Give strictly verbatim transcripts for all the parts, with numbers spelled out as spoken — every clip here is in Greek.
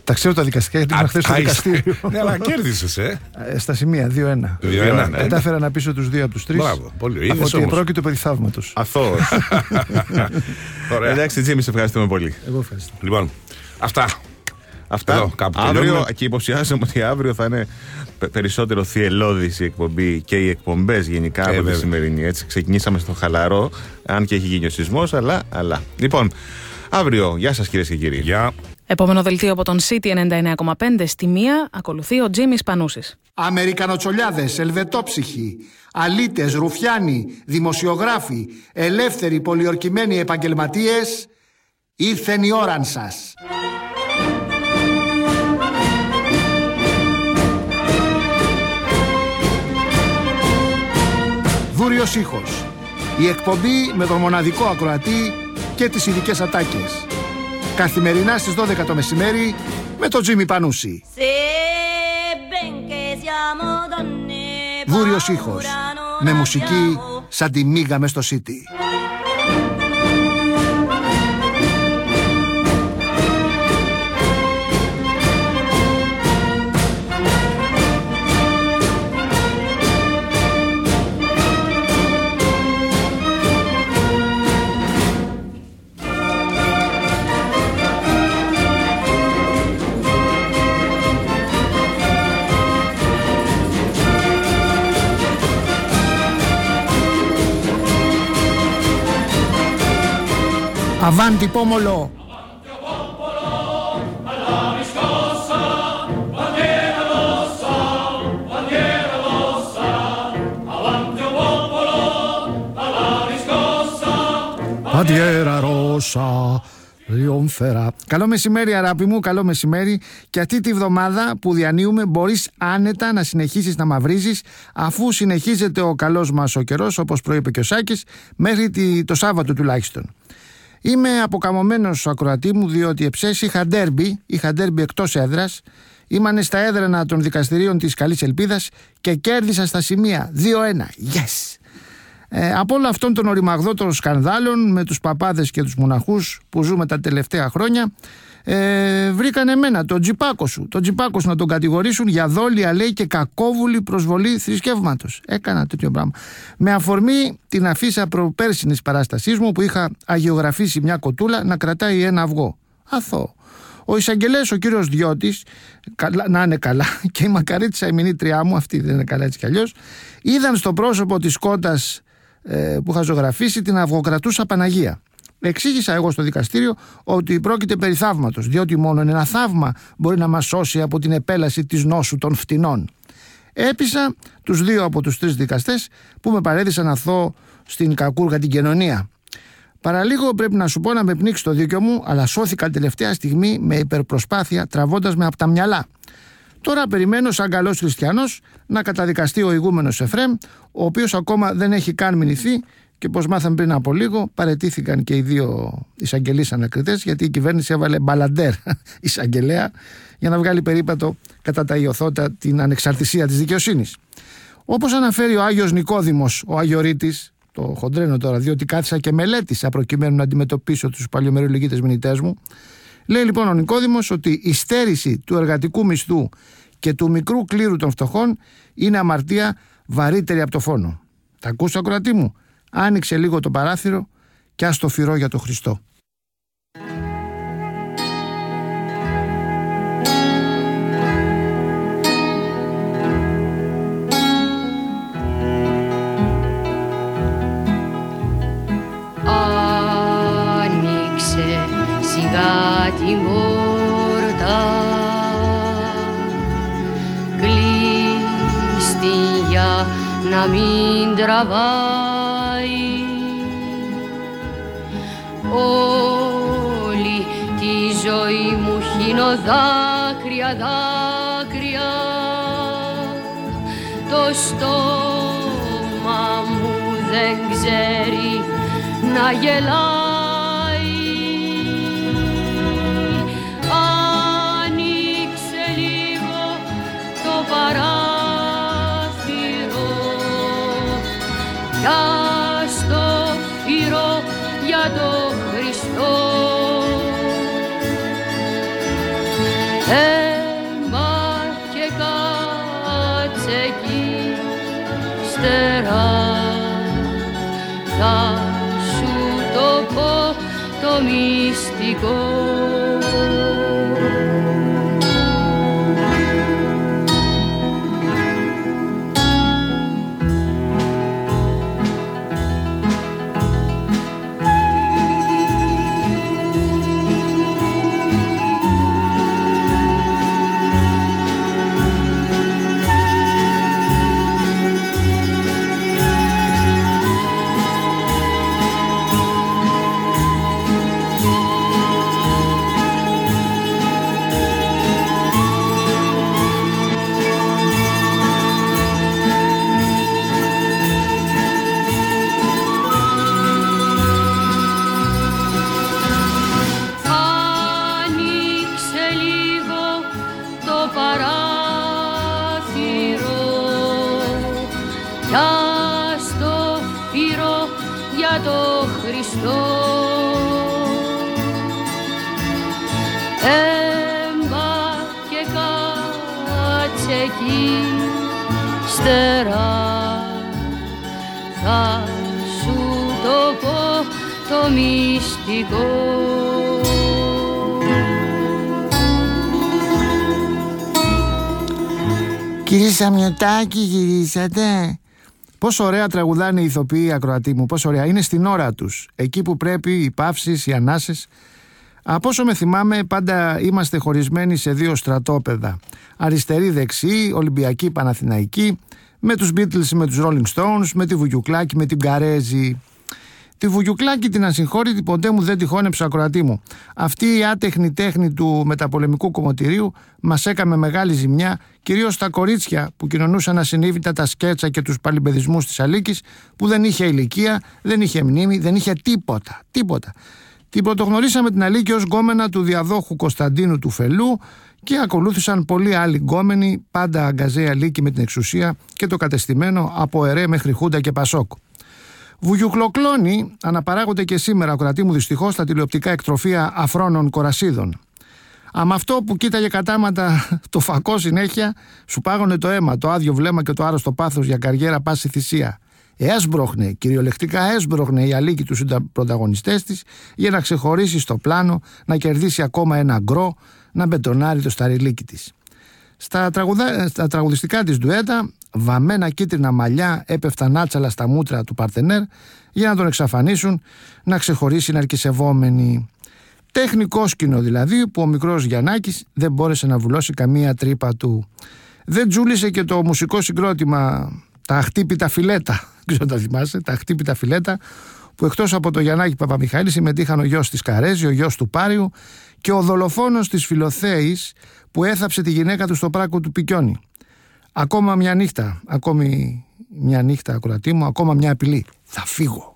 Τα ξέρω τα δικαστικά γιατί ήμουν χθες στο δικαστήριο. Ναι, αλλά κέρδισες, ε. Στα σημεία δύο ένα. Κατάφερα να πείσω τους δύο από τους τρεις. Μπράβο, πολύ. Από ότι πρόκειται περί θαύματος. Αθώος. Εντάξει, Τζίμι, σε ευχαριστούμε πολύ. Εγώ ευχαριστώ. Λοιπόν, αυτά. Αυτά. Εδώ, κάπου αύριο, τελειώνουμε. και υποψιάζομαι ότι αύριο θα είναι περισσότερο θυελλώδης η εκπομπή και οι εκπομπές γενικά Ε, από τη βέβαια. σημερινή. Έτσι, ξεκινήσαμε στο χαλαρό, αν και έχει γίνει ο σεισμός, αλλά, αλλά. Λοιπόν, αύριο, γεια σας κυρίες και κύριοι. Γεια. Επόμενο δελτίο από τον City ενενήντα εννέα κόμμα πέντε στη μία ακολουθεί ο Τζίμις Πανούσης. Αμερικανοτσολιάδες, ελβετόψυχοι, αλήτες, ρουφιάνοι, δημοσιογράφοι, ελεύθεροι πολιορκημένοι επαγγελματίες, ήρθεν η ώραν σας. Δούριος ήχος. Η εκπομπή με τον μοναδικό ακροατή και τις ειδικές ατάκες. Καθημερινά στις δώδεκα το μεσημέρι με τον Τζίμι Πανούση. Δούριος ήχος. Με μουσική σαν τη μίγα μες στο City. Avanti pomolo! Bandiera rossa, triomferà. Καλό μεσημέρι αγάπη μου, καλό μεσημέρι. Και αυτή τη βδομάδα που διανύουμε μπορείς άνετα να συνεχίσεις να μαυρίζεις, αφού συνεχίζεται ο καλός μας ο καιρός, όπως προείπε και ο Σάκης, μέχρι το Σάββατο τουλάχιστον. Είμαι αποκαμωμένος ακροατή μου, διότι εψές είχα ντέρμπι, είχα ντέρμπι εκτός έδρας. Ήμανε στα έδρανα των δικαστηρίων της Καλής Ελπίδας και κέρδισα στα σημεία δύο ένα. Yes! Ε, από όλο αυτόν τον οριμαγδό των σκανδάλων με τους παπάδες και τους μοναχούς που ζούμε τα τελευταία χρόνια, ε, βρήκαν εμένα, τον τζιπάκο σου, τον τζιπάκο σου να τον κατηγορήσουν για δόλια, λέει, και κακόβουλη προσβολή θρησκεύματος. Έκανα τέτοιο πράγμα. Με αφορμή την αφίσα προπέρσινης παράστασής μου που είχα αγιογραφήσει μια κοτούλα να κρατάει ένα αυγό. Αθώο. Ο εισαγγελέας, ο κύριος Διώτης, να είναι καλά, και η μακαρίτησα η μηνύτριά μου, αυτή δεν είναι καλά έτσι κι αλλιώς, είδαν στο πρόσωπο της κότας ε, που είχα ζωγραφίσει την αυγοκρατούσα Παναγία. Εξήγησα εγώ στο δικαστήριο ότι πρόκειται περί θαύματος, διότι μόνο ένα θαύμα μπορεί να μας σώσει από την επέλαση της νόσου των φτηνών. Έπεισα τους δύο από τους τρεις δικαστές που με παρέδισαν αθώο στην κακούργα την κοινωνία. Παραλίγο πρέπει να σου πω να με πνίξει το δίκιο μου, αλλά σώθηκα τελευταία στιγμή με υπερπροσπάθεια, τραβώντας με από τα μυαλά. Τώρα περιμένω σαν καλός χριστιανός να καταδικαστεί ο ηγούμενος Εφρέμ, ο οποίος ακόμα δεν έχει καν μηνυθεί, και πως μάθαμε πριν από λίγο παραιτήθηκαν και οι δύο εισαγγελείς ανακριτές, γιατί η κυβέρνηση έβαλε μπαλαντέρ εισαγγελέα για να βγάλει περίπατο κατά τα ιωθώτα την ανεξαρτησία της δικαιοσύνης. Όπως αναφέρει ο Άγιος Νικόδημος, ο Αγιορείτης, το χοντρένω τώρα διότι κάθισα και μελέτησα προκειμένου να αντιμετωπίσω τους παλιομερολογίτες μηνυτές μου, λέει λοιπόν ο Νικόδημος ότι η στέρηση του εργατικού μισθού και του μικρού κλήρου των φτωχών είναι αμαρτία βαρύτερη από το φόνο. Τα ακούς, ακροατή μου? Άνοιξε λίγο το παράθυρο και ας το φυρώ για το Χριστό. Άνοιξε σιγά την πόρτα, κλείστη για να μην τραβάει όλη τη ζωή μου χύνω δάκρυα, δάκρυα, το στόμα μου δεν ξέρει να γελάει. Άνοιξε λίγο το παράθυρο κι ας το φυρώ για το Χριστό. Έμπα και κάτσε εκεί στερά, θα σου το πω το μυστικό. Έμπα και κάτσε εκεί στερά, θα σου το πω το μυστικό. Κύριε Σαμιωτάκη, γυρίσατε? Πόσο ωραία τραγουδάνε οι ηθοποιοί, ακροατοί μου, πόσο ωραία. Είναι στην ώρα τους, εκεί που πρέπει, οι παύσεις, οι ανάσες. Από όσο με θυμάμαι, πάντα είμαστε χωρισμένοι σε δύο στρατόπεδα. Αριστερή-δεξί, Ολυμπιακή, Παναθηναϊκή, με τους Beatles, με τους Rolling Stones, με τη Βουγιουκλάκη, με την Καρέζη. Τη Βουγιουκλάκη την ασυγχώρητη ποτέ μου δεν τη χώνεψε, ακροατή μου. Αυτή η άτεχνη τέχνη του μεταπολεμικού κομμωτηρίου μας έκαμε μεγάλη ζημιά, κυρίως στα κορίτσια που κοινωνούσαν ασυνείδητα τα σκέτσα και τους παλιμπεδισμούς της Αλίκης, που δεν είχε ηλικία, δεν είχε μνήμη, δεν είχε τίποτα, τίποτα. Την πρωτογνωρίσαμε την Αλίκη ως γκόμενα του διαδόχου Κωνσταντίνου του Φελού και ακολούθησαν πολλοί άλλοι γκόμενοι, πάντα αγκαζέ Αλίκη με την εξουσία και το κατεστημένο από ΕΡΕ μέχρι Χούντα και Πασόκ. Βουγιουκλοκλώνοι αναπαράγονται και σήμερα, ακροατή μου, δυστυχώς, στα τηλεοπτικά εκτροφία αφρόνων κορασίδων. Αμα αυτό που κοίταγε κατάματα το φακό συνέχεια, σου πάγωνε το αίμα, το άδειο βλέμμα και το άρρωστο πάθος για καριέρα πάση θυσία. Έσπροχνε, κυριολεκτικά έσπροχνε η Αλίκη τους πρωταγωνιστές της για να ξεχωρίσει στο πλάνο, να κερδίσει ακόμα ένα γκρό, να μπετονάρει το σταριλίκι της. Στα, τραγουδα... στα τραγουδιστικά της ντουέτα, βαμμένα κίτρινα μαλλιά έπεφταν άτσαλα στα μούτρα του παρτενέρ για να τον εξαφανίσουν, να ξεχωρίσει ναρκισευόμενη. Τεχνικό σκηνό δηλαδή, που ο μικρός Γιαννάκης δεν μπόρεσε να βουλώσει καμία τρύπα του. Δεν τζούλησε και το μουσικό συγκρότημα τα αχτύπητα φιλέτα, ξέρω τα θυμάσαι, τα αχτύπητα φιλέτα, που εκτός από το Γιαννάκη Παπαμιχαήλ συμμετείχαν ο γιος της Καρέζη, ο γιος του Πάριου και ο δολοφόνος της Φιλοθέης που έθαψε τη γυναίκα του στο πράκο του Πικιόνι. Ακόμα μια νύχτα, ακόμη μια νύχτα, ακροατή μου, ακόμα μια απειλή. Θα φύγω.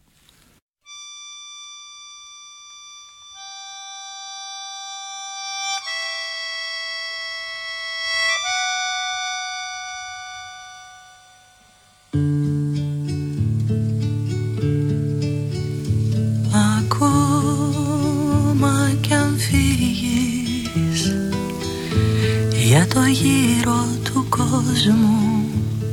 Ακόμα κι αν φύγεις για το γύρο του κόσμου,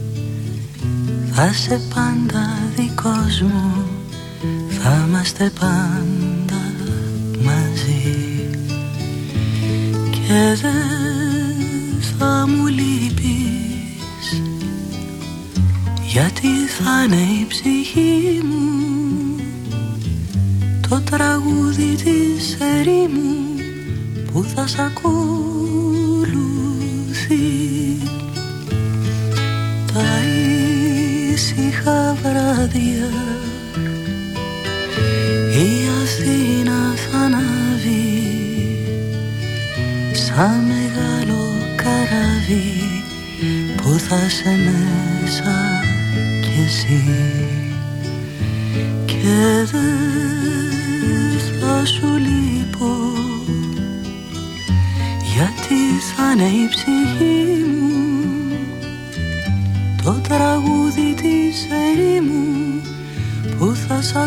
θα σε πάντα δικός μου, θα είμαστε πάντα μαζί και δεν θα μου λείπεις, γιατί θα είναι η ψυχή μου το τραγούδι της ερήμου που θα σ' ακολουθεί. Τα ήσυχα βράδια η Αθήνα θα ανάβει σαν μεγάλο καράβι που θα σε μέσα κι εσύ και δεν θα σου λείπω, γιατί θα είναι η ψυχή μου το τραγούδι της ερήμου που θα σ'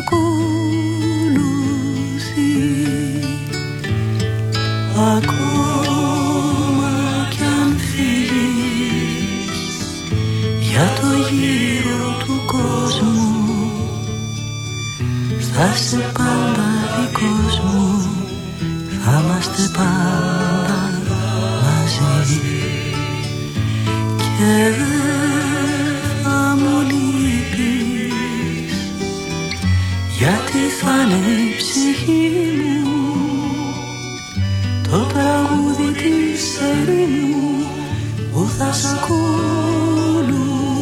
ακολουθεί. Ακόμα είσαι πάντα δικός μου, θα είμαστε πάντα μαζί. Και δεν θα μου λείπεις, γιατί θα είναι η ψυχή μου το τραγούδι της ερήμου που θα σ' ακολουθεί.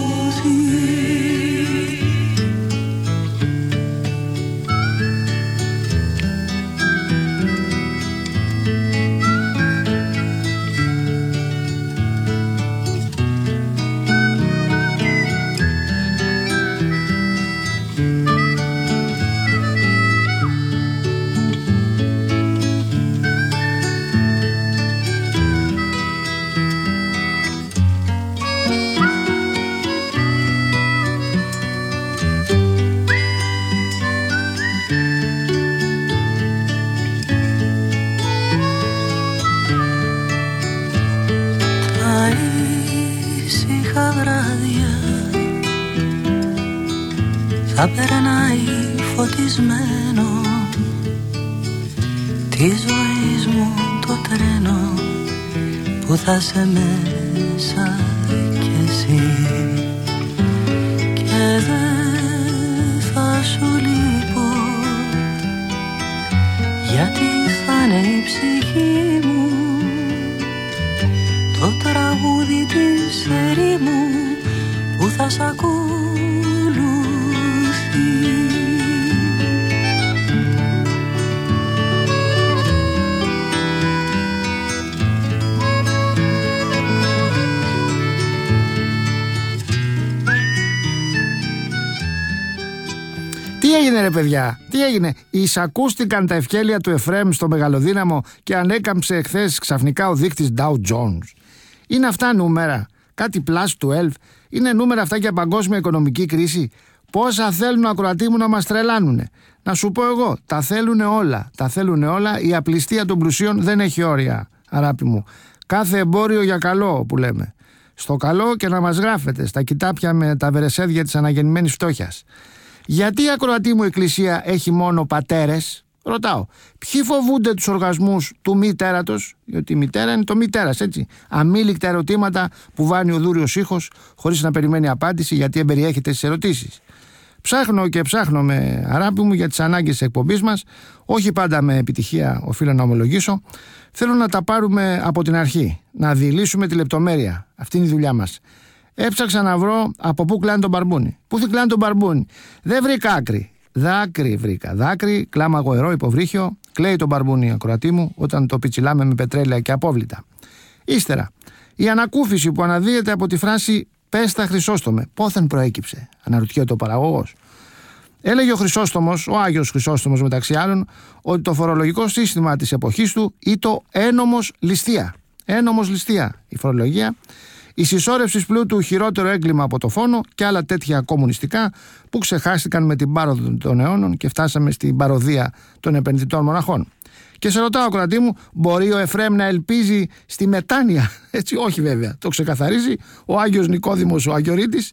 Θα περνάει φωτισμένο τη ζωής μου το τρένο που θα σε μέσα κι εσύ. Και δεν θα σου λείπω, γιατί θα είναι η ψυχή μου το τραγούδι της ερήμου που θα σ' ακολουθεί. Τι έγινε ρε παιδιά, τι έγινε? Εισακούστηκαν τα ευκέλια του Εφραίμ στο μεγαλοδύναμο και ανέκαμψε εχθές ξαφνικά ο δείκτης Dow Jones. Είναι αυτά νούμερα? Κάτι πλάσ του ΕΛΒ? Είναι νούμερα αυτά για παγκόσμια οικονομική κρίση? Πόσα θέλουν ακροατοί μου να μας τρελάνουνε? Να σου πω εγώ, τα θέλουνε όλα. Τα θέλουνε όλα. Η απληστία των πλουσίων δεν έχει όρια, αγάπη μου. Κάθε εμπόριο για καλό που λέμε. Στο καλό και να μας γράφετε στα κοιτάπια με τα βερεσέδια της αναγεννημένης φτώχειας. Γιατί η ακροατή μου εκκλησία έχει μόνο πατέρες? Ρωτάω. Ποιοι φοβούνται τους οργασμούς του μη τέρατος? Γιατί η μητέρα είναι το μη τέρας, έτσι. Αμήλικτα ερωτήματα που βάνει ο δούριος ήχος χωρίς να περιμένει απάντηση, γιατί εμπεριέχεται στις ερωτήσεις. Ψάχνω και ψάχνω με αγάπη μου για τις ανάγκες της εκπομπής μας, όχι πάντα με επιτυχία, οφείλω να ομολογήσω. Θέλω να τα πάρουμε από την αρχή, να διηλύσουμε τη λεπτομέρεια. Αυτή είναι η δουλειά μας. Έψαξα να βρω από πού κλάνει τον μπαρμπούνι. Πού θα κλάνει τον μπαρμπούνι? Δεν βρήκα άκρη. Δάκρυ βρήκα. Δάκρυ, κλάμα γοερό, υποβρύχιο. Κλαίει τον μπαρμπούνι, ακροατή μου, όταν το πιτσιλάμε με πετρέλαια και απόβλητα. Ύστερα, η ανακούφιση που αναδύεται από τη φράση «Πέστα Χρυσόστομε». Πόθεν προέκυψε? Αναρωτιέται ο παραγωγός. Έλεγε ο Χρυσόστομος, ο Άγιος Χρυσόστομος μεταξύ άλλων, ότι το φορολογικό σύστημα της εποχής του ήταν ένομος ληστεία. Ένομος ληστεία. Η φορολογία. Η συσσόρευση πλούτου, χειρότερο έγκλημα από το φόνο και άλλα τέτοια κομμουνιστικά που ξεχάστηκαν με την πάροδο των αιώνων και φτάσαμε στην παροδία των επενδυτών μοναχών. Και σε ρωτάω, ακροατή μου, μπορεί ο Εφραίμ να ελπίζει στη μετάνοια? Έτσι, όχι βέβαια. Το ξεκαθαρίζει ο Άγιος Νικόδημος ο Αγιορείτης.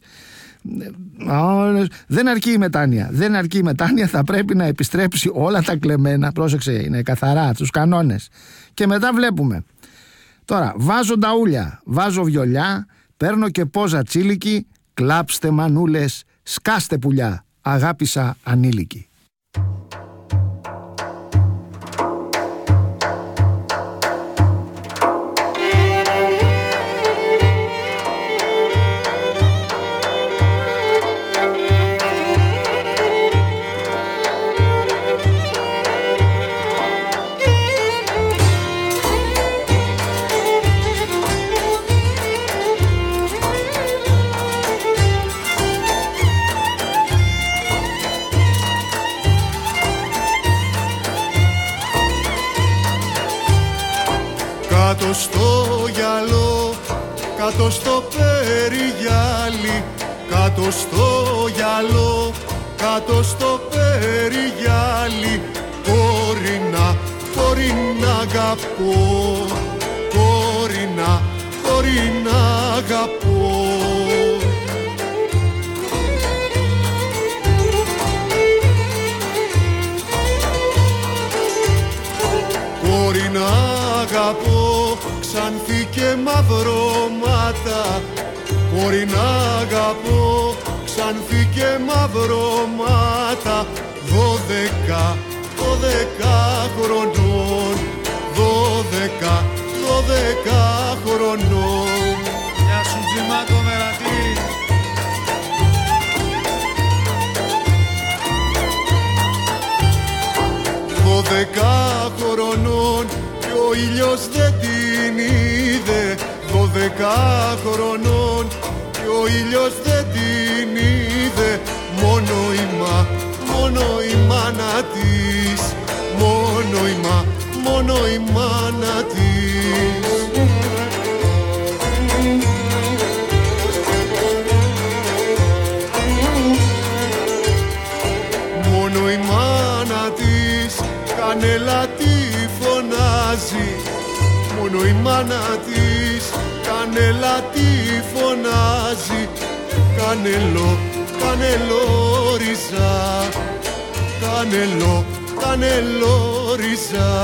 Δεν αρκεί η μετάνοια. Δεν αρκεί η μετάνοια. Θα πρέπει να επιστρέψει όλα τα κλεμμένα. Πρόσεξε, είναι καθαρά, τους κανόνες. Και μετά βλέπουμε. Τώρα, βάζω νταούλια, βάζω βιολιά, παίρνω και πόζα τσίλικη, κλάψτε μανούλες, σκάστε πουλιά, αγάπησα ανήλικη. Κάτω στο γυαλό, κάτω στο περιγυάλι, κάτω στο γυαλό, κάτω στο περιγυάλι, κόρινα, κόρινα αγαπώ, κόρινα, κόρινα αγαπώ. Ξανθή και μαυρώματα, μπορεί να αγαπώ. Ξανθή και μαυρώματα, δώδεκα, δώδεκα χρονών, δώδεκα, δώδεκα χρονών. Γεια σου Τζιμάκο Μερατή. Δώδεκα χρονών και ο ήλιος δεν την είδε. Δώδεκα χρονών και ο ήλιος δεν την είδε. Μόνο η μα, μόνο η μάνα της, μόνο η μα, μόνο η μάνα της. Μόνο η μάνα της κανέλα τη φωνάζει. Μόνο η μάνα της κανέλα τη φωνάζει. Κανελό, κανελόριζα, κανελό, κανελόριζα.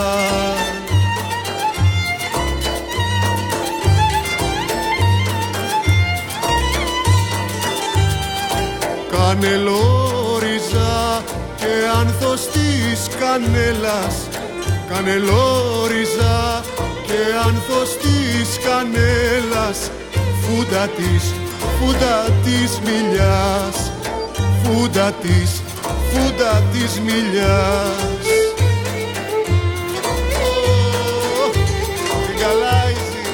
Κανελόριζα και άνθος της κανέλας. Κανελόριζα και άνθος της κανέλας. Φούντα της, φούντα της μιλιάς. Φούντα της, φούντα της μιλιάς. Τι γαλάιζει.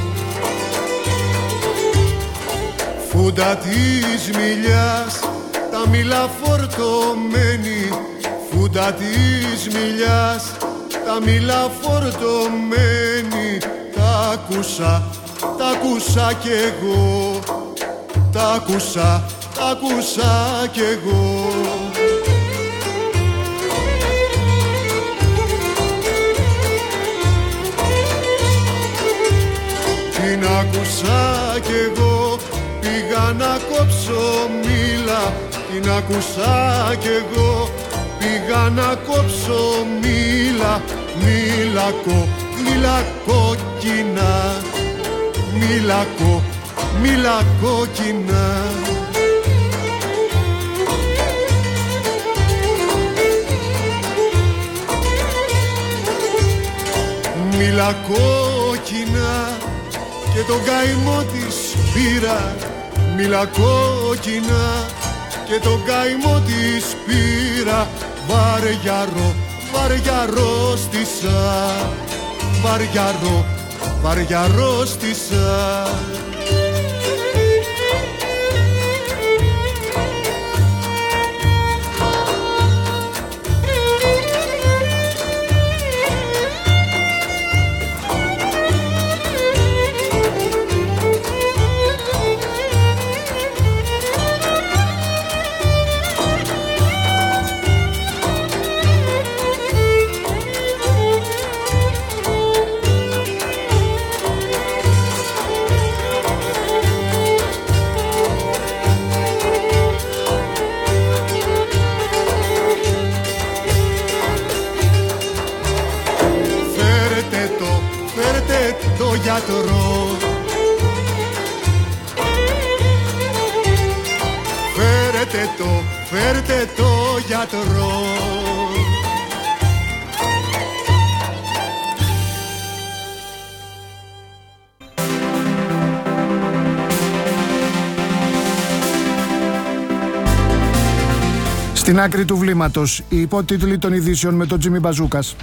Φούντα της μιλιάς, τα μήλα φορτωμένη. Φούντα της μιλιάς, τα μήλα φορτωμένη. Τα άκουσα, τα άκουσα κι εγώ. Τα άκουσα, τα άκουσα κι εγώ. Την άκουσα κι εγώ, πήγα να κόψω μήλα. Την άκουσα κι εγώ, πήγα να κόψω μήλα. Μήλακο, μήλα κόκκινα. Μήλακο, μήλα κόκκινα. Μήλα κόκκινα και τον καημό της πήρα. Μήλα κόκκινα και τον καημό της πήρα. Βαριαρό, βαριαρό στήσα. Βαριαρό, βαριαρό στήσα. Γιατρό, φέρετε το, φέρτε το γιατρό. Στην άκρη του βλήματος, οι υπότιτλοι των ειδήσεων με τον Τζίμι Μπαζούκας.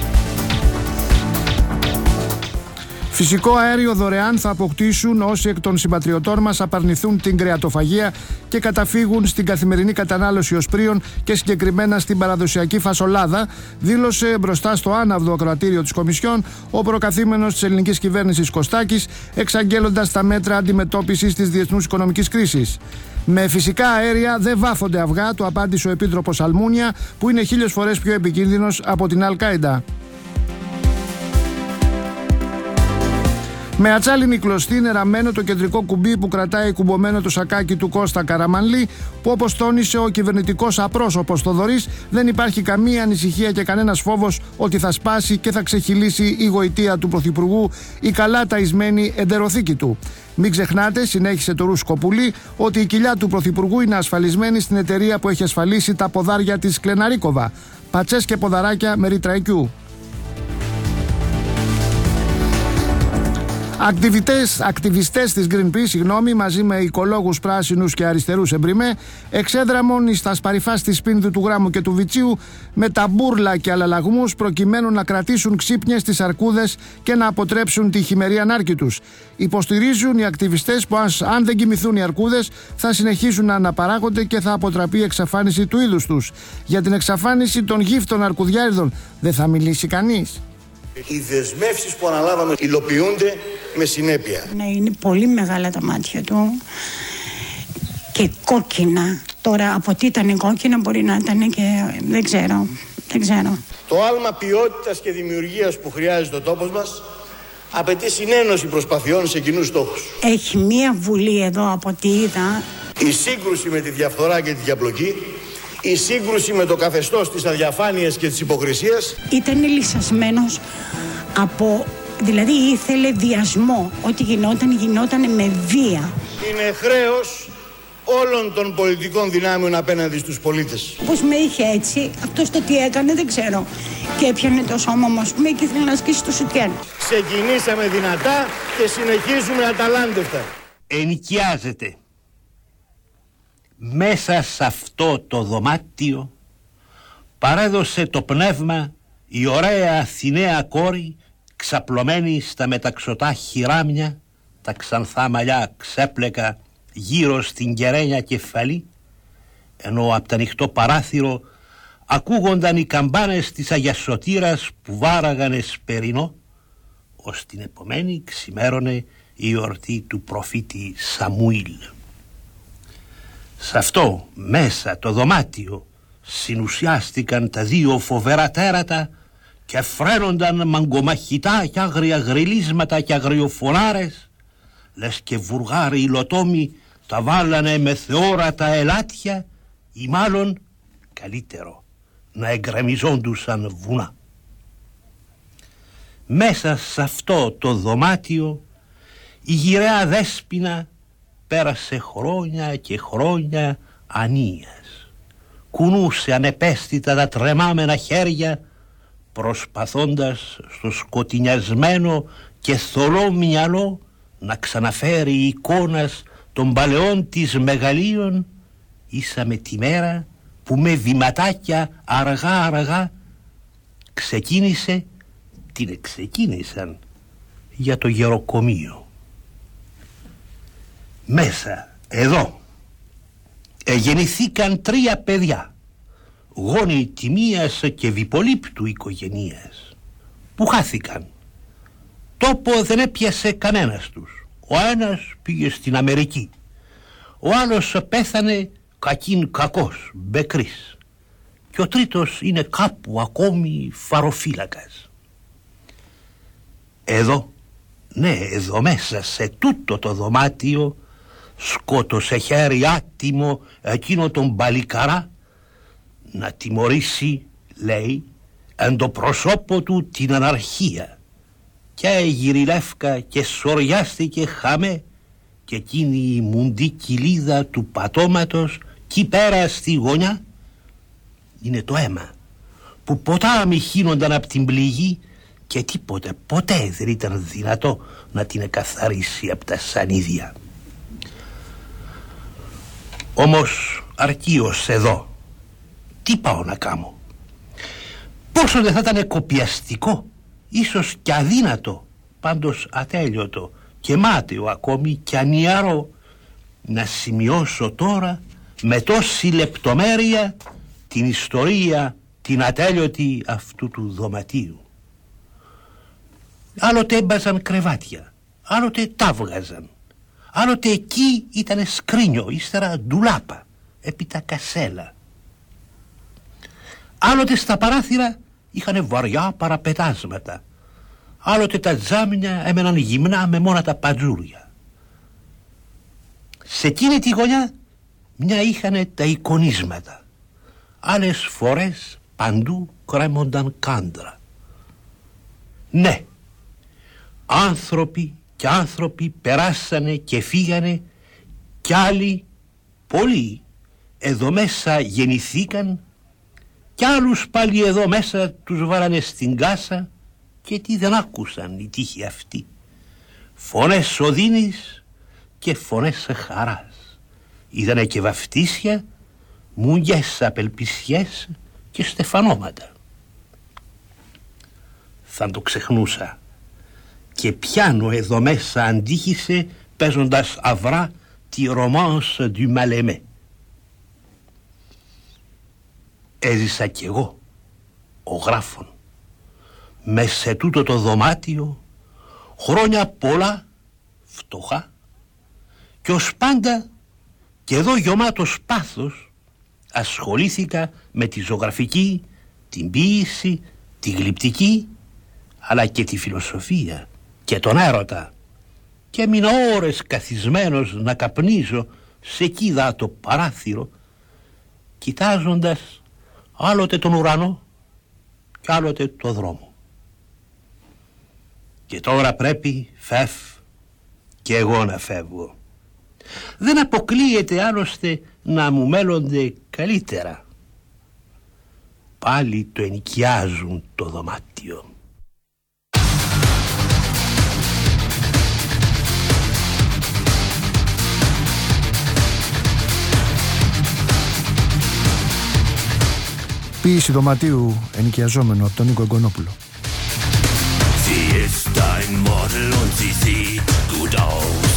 Φυσικό αέριο δωρεάν θα αποκτήσουν όσοι εκ των συμπατριωτών μας απαρνηθούν την κρεατοφαγία και καταφύγουν στην καθημερινή κατανάλωση οσπρίων και συγκεκριμένα στην παραδοσιακή φασολάδα, δήλωσε μπροστά στο άναυδο ακροατήριο της Κομισιόν ο προκαθήμενος της ελληνικής κυβέρνησης Κωστάκης, εξαγγέλλοντας τα μέτρα αντιμετώπισης της διεθνούς οικονομικής κρίσης. Με φυσικά αέρια δεν βάφονται αυγά, του απάντησε ο Επίτροπος Αλμούνια, που είναι χίλιες φορές πιο επικίνδυνος από την Αλ-Κάιντα. Με ατσάλινη κλωστή είναι ραμμένο το κεντρικό κουμπί που κρατάει κουμπωμένο το σακάκι του Κώστα Καραμανλή, που όπως τόνισε ο κυβερνητικός απρόσωπος Θοδωρής, δεν υπάρχει καμία ανησυχία και κανένας φόβος ότι θα σπάσει και θα ξεχυλήσει η γοητεία του Πρωθυπουργού, η καλά ταϊσμένη εντεροθήκη του. Μην ξεχνάτε, συνέχισε το Ρούσκο Πουλί, ότι η κοιλιά του Πρωθυπουργού είναι ασφαλισμένη στην εταιρεία που έχει ασφαλίσει τα ποδάρια της Κλεναρίκοβα. Πατσές και ποδαράκια με ρητραϊκού. Ακτιβιστές, ακτιβιστές της Greenpeace, συγγνώμη, μαζί με οικολόγους πράσινους και αριστερούς εμπριμέ, εξέδραμον στα σπαρυφάς της Πίνδου, του Γράμμου και του Βιτσίου με τα μπούρλα και αλλαλαγμούς, προκειμένου να κρατήσουν ξύπνιες τις αρκούδες και να αποτρέψουν τη χειμερή ανάρκη τους. Υποστηρίζουν οι ακτιβιστές που αν δεν κοιμηθούν οι αρκούδες θα συνεχίσουν να αναπαράγονται και θα αποτραπεί η εξαφάνιση του είδους τους. Για την εξαφάνιση των γύφτων αρκουδιάριδων δεν θα μιλήσει κανείς. Οι δεσμεύσεις που αναλάβαμε υλοποιούνται με συνέπεια. Ναι, είναι πολύ μεγάλα τα μάτια του και κόκκινα. Τώρα από τι ήταν κόκκινα μπορεί να ήταν και δεν ξέρω, δεν ξέρω. Το άλμα ποιότητας και δημιουργίας που χρειάζεται ο τόπος μας απαιτεί συνένωση προσπαθειών σε κοινούς στόχους. Έχει μία βουλή εδώ από ό,τι είδα. Η σύγκρουση με τη διαφθορά και τη διαπλοκή, η σύγκρουση με το καθεστώς της αδιαφάνειας και της υποκρισίας. Ήταν λυσασμένος από, δηλαδή ήθελε βιασμό. Ό,τι γινόταν, γινόταν με βία. Είναι χρέος όλων των πολιτικών δυνάμεων απέναντι στους πολίτες. Πώς με είχε έτσι, αυτός το τι έκανε δεν ξέρω. Και έπιανε το σώμα μας και ήθελε να ασκήσει το σουτιέν. Ξεκινήσαμε δυνατά και συνεχίζουμε αταλάντευτα. Ενοικιάζεται. Μέσα σε αυτό το δωμάτιο παρέδωσε το πνεύμα η ωραία Αθηναία κόρη, ξαπλωμένη στα μεταξωτά χειράμια, τα ξανθά μαλλιά ξέπλεκα γύρω στην κεραίνια κεφαλή, ενώ από το ανοιχτό παράθυρο ακούγονταν οι καμπάνες της Αγιασωτήρας που βάραγαν εσπερινό, ως την επομένη ξημέρωνε η εορτή του προφήτη Σαμουήλ. Σε αυτό μέσα το δωμάτιο συνουσιάστηκαν τα δύο φοβερά τέρατα και φρένονταν μαγκομαχητά και άγρια γριλίσματα και αγριοφωνάρες, λες και βουργάροι υλοτόμοι τα βάλανε με θεόρατα ελάτια ή μάλλον καλύτερο να εγκρεμιζόντουσαν βουνά. Μέσα σε αυτό το δωμάτιο η γυραιά Δέσποινα πέρασε χρόνια και χρόνια ανίας. Κουνούσε ανεπαίσθητα τα τρεμάμενα χέρια, προσπαθώντας στο σκοτεινιασμένο και θολό μυαλό να ξαναφέρει εικόνας των παλαιών της μεγαλείων, ίσα με τη μέρα που με βηματάκια αργά αργά ξεκίνησε, την εξεκίνησαν για το γεροκομείο. Μέσα, εδώ, εγεννηθήκαν τρία παιδιά, γόνοι τιμίας και διπολύπτου οικογενείας, που χάθηκαν. Τόπο δεν έπιασε κανένας τους. Ο ένας πήγε στην Αμερική, ο άλλος πέθανε κακήν κακός, μπεκρής, και ο τρίτος είναι κάπου ακόμη φαροφύλακας. Εδώ, ναι, εδώ μέσα σε τούτο το δωμάτιο σκότωσε χέρι άτιμο εκείνο τον παλικαρά να τιμωρήσει, λέει, εν το προσώπο του την αναρχία, και γυριλεύκα και σοριάστηκε χαμέ και εκείνη η μουντή κοιλίδα του πατώματος κι πέρα στη γωνιά είναι το αίμα που ποτάμι χύνονταν από την πληγή και τίποτε ποτέ δεν ήταν δυνατό να την εκαθαρίσει από τα σανίδια. Όμως αρκεί ως εδώ. Τι πάω να κάνω? Πόσο δεν θα ήταν κοπιαστικό, ίσως και αδύνατο, πάντως ατέλειωτο και μάταιο ακόμη και ανιαρό, να σημειώσω τώρα με τόση λεπτομέρεια την ιστορία την ατέλειωτη αυτού του δωματίου. Άλλοτε έμπαζαν κρεβάτια, άλλοτε τα βγάζαν, άλλοτε εκεί ήταν σκρίνιο, ύστερα ντουλάπα, έπειτα κασέλα. Άλλοτε στα παράθυρα είχαν βαριά παραπετάσματα, Άλλοτε τα τζάμια έμεναν γυμνά με μόνα τα παντζούρια. Σε εκείνη τη γωνιά μια είχανε τα εικονίσματα. Άλλες φορές παντού κρέμονταν κάντρα. Ναι, άνθρωποι και άνθρωποι περάσανε και φύγανε κι άλλοι, πολλοί, εδώ μέσα γεννηθήκαν κι άλλους πάλι εδώ μέσα τους βάλανε στην κάσα και τι δεν άκουσαν οι τύχοι αυτοί. Φωνές οδύνης και φωνές χαράς. Είδανε και βαφτίσια, μουγιές απελπισιές και στεφανώματα. Θα το ξεχνούσα και πιάνω εδώ μέσα αντίχησε παίζοντας αυρά τη Romance du Mal-Aimé. Έζησα κι εγώ, ο γράφων, μες σε τούτο το δωμάτιο, χρόνια πολλά, φτωχά, και ως πάντα, και εδώ γεμάτος πάθος, ασχολήθηκα με τη ζωγραφική, την ποίηση, τη γλυπτική, αλλά και τη φιλοσοφία και τον έρωτα, και έμεινα ώρες καθισμένος να καπνίζω σε κοίδα το παράθυρο, κοιτάζοντας άλλοτε τον ουρανό και άλλοτε το δρόμο. Και τώρα πρέπει, φεύ, και εγώ να φεύγω. Δεν αποκλείεται άλλωστε να μου μέλλονται καλύτερα. Πάλι το ενοικιάζουν το δωμάτιο. Ποίηση δωματίου ενοικιαζόμενο από τον Νίκο Εγκονόπουλο. Sie ist ein Model und sie sieht gut aus.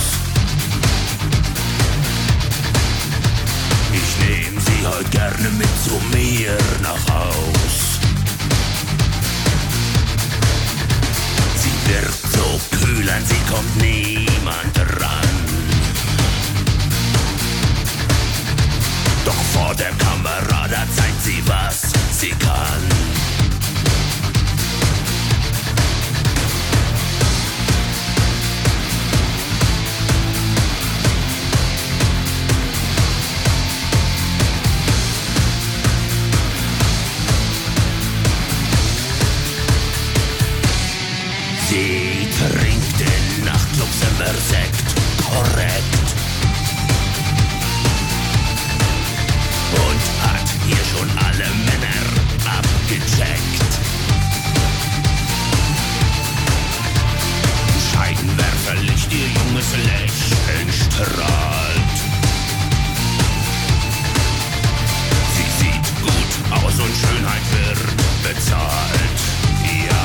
Ich nehm sie heute gerne mit zu mir nach Haus. Sie wirkt so kühl, an sie kommt niemand ran. Doch vor der Kamera, da zeigt sie, was sie kann. Sie trinkt in Nachtclubs immer Sekt, korrekt. Und hat hier schon alle Männer abgecheckt. Scheinwerferlicht, ihr junges Lächeln strahlt. Sie sieht gut aus und Schönheit wird bezahlt. Ja.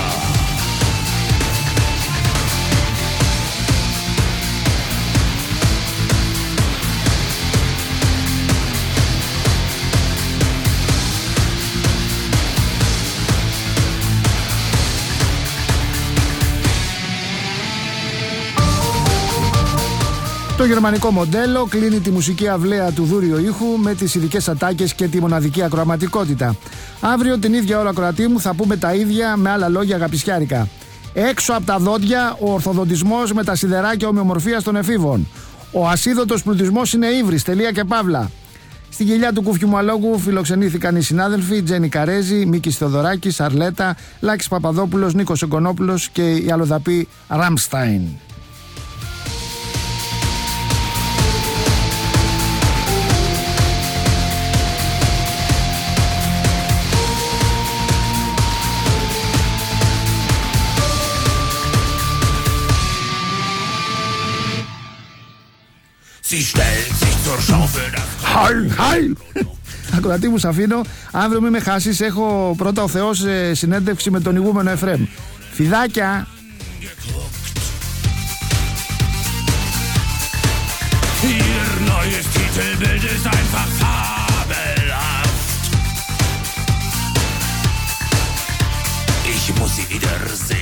Το γερμανικό μοντέλο κλείνει τη μουσική αυλαία του δούριο ήχου με τις ειδικές ατάκες και τη μοναδική ακροαματικότητα. Αύριο την ίδια ώρα, ακροατή μου, θα πούμε τα ίδια με άλλα λόγια αγαπησιάρικα. Έξω από τα δόντια ο ορθοδοντισμός με τα σιδεράκια ομοιομορφίας των εφήβων. Ο ασίδωτος πλουτισμός είναι ύβρις, τελεία και παύλα. Στην κοιλιά του Κούφιου Μαλόγου φιλοξενήθηκαν οι συνάδελφοι Τζένι Καρέζη, Μίκης Θεοδωράκης, Αρλέτα, Λάκης Παπαδόπουλος, Νίκος Εγκονόπουλος και η αλλοδαπή Ραμστάιν. Χάιλ, χάιλ. Ακροατή μου, σ' αφήνω. Αύριο μην με χάσεις. Έχω πρώτα ο Θεός συνέντευξη με τον ηγούμενο Εφραίμ. Φιδάκια. Ihr neues Titelbild ist einfach fabelhaft. Ich muss sie wieder sehen.